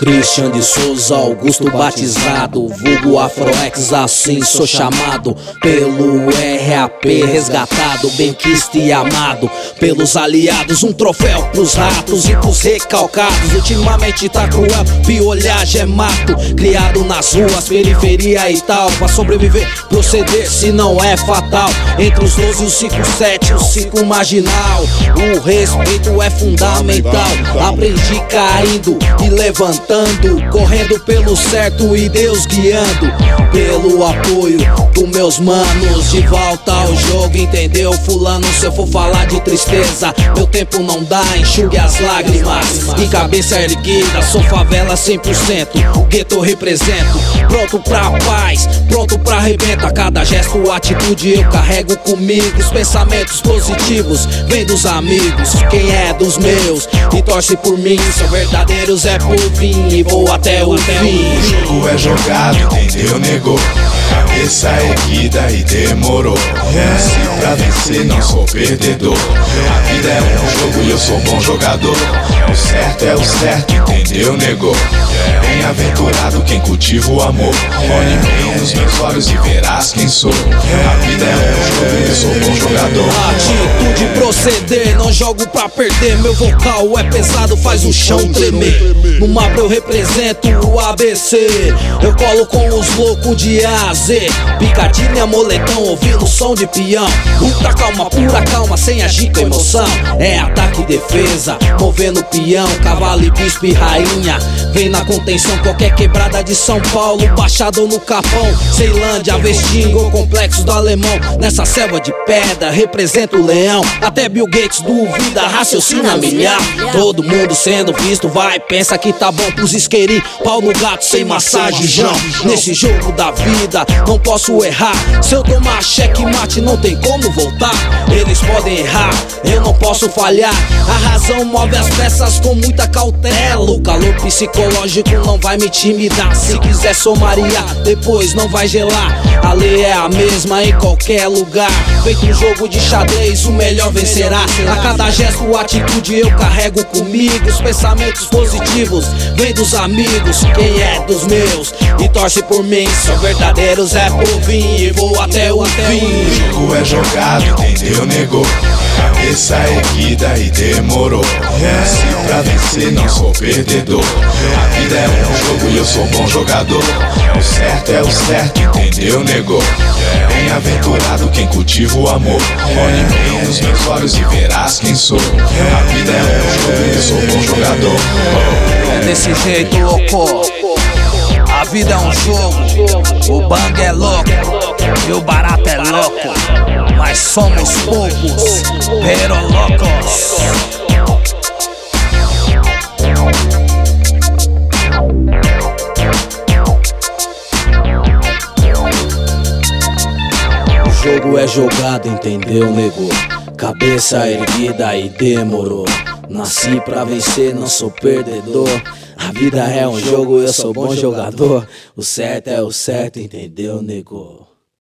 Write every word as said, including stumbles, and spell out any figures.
Christian de Souza Augusto batizado, vulgo Afroex, assim sou chamado. Pelo R A P resgatado, benquisto e amado pelos aliados. Um troféu pros ratos e pros recalcados. Ultimamente tá cruel, piolhagem é mato. Criado nas ruas, periferia e tal. Pra sobreviver, proceder se não é fatal. Entre os doze e os cinco sete, o ciclo marginal. O respeito é fundamental. Aprendi caindo e levantando, correndo pelo certo e Deus guiando. Pelo apoio dos meus manos, de volta ao jogo, entendeu? Fulano, se eu for falar de tristeza, meu tempo não dá, enxugue as lágrimas. E cabeça erguida, sou favela cem por cento. O gueto eu represento, pronto pra paz, pronto pra arrebenta. Cada gesto, atitude eu carrego comigo. Os pensamentos positivos vêm dos amigos. Quem é dos meus e torce por mim, são verdadeiros é por fim e vou até o fim. O jogo é jogado, entendeu, negou? Cabeça erguida e demorou. Nasci pra vencer, não sou perdedor. A vida é um jogo e eu sou bom jogador. O certo é o certo, entendeu, negou? Bem-aventurado quem cultiva o amor. Olhe bem nos meus olhos e verás quem sou. A vida é um jogo e eu sou bom jogador. Atitude proceder, não jogo pra perder. Meu vocal é pesado, faz o chão tremer. No mapa eu represento o A B C. Eu colo com os loucos de A a Z. Picadinha, moletão, ouvindo som de peão. Muita calma, pura calma, sem agir com emoção. É ataque e defesa, movendo peão. Cavalo e bispo e rainha, vem na contenção. Qualquer quebrada de São Paulo, Baixada ou no Capão, Ceilândia, Vestinga ou Complexo do Alemão. Nessa selva de pedra, represento o leão. Até Bill Gates duvida, raciocina milhar. Todo mundo sendo visto, vai, pensa que tá bom pros isqueirinhos. Pau no gato sem massagem, João. Nesse jogo da vida, não posso errar. Se eu tomar cheque mate, não tem como voltar. Eles podem errar, eu não posso falhar. A razão move as peças com muita cautela. O calor psicológico não vai me intimidar. Se quiser somariar, depois não vai gelar. A lei é a mesma em qualquer lugar. Feito um jogo de xadrez, o melhor vencerá. A cada gesto, atitude eu carrego comigo. Os pensamentos positivos vêm dos amigos. Quem é dos meus e torce por mim, são verdadeiros é por vir e vou até o fim. O jogo é jogado, entendeu, negou? Cabeça erguida e demorou. Nasci pra vencer, não sou perdedor. A vida é um jogo e eu sou bom jogador. O certo é o certo, entendeu, negou? Bem-aventurado quem cultiva o amor. Olhe bem nos meus olhos e verás quem sou. A vida é um jogo e eu sou bom jogador. É desse jeito, louco. A vida é um jogo, o bang é louco e o barato é louco. Mas somos poucos, pero loucos. O jogo é jogado, entendeu, nego? Cabeça erguida e demorou. Nasci pra vencer, não sou perdedor. A vida é um jogo, eu sou bom jogador. O certo é o certo, entendeu, nego?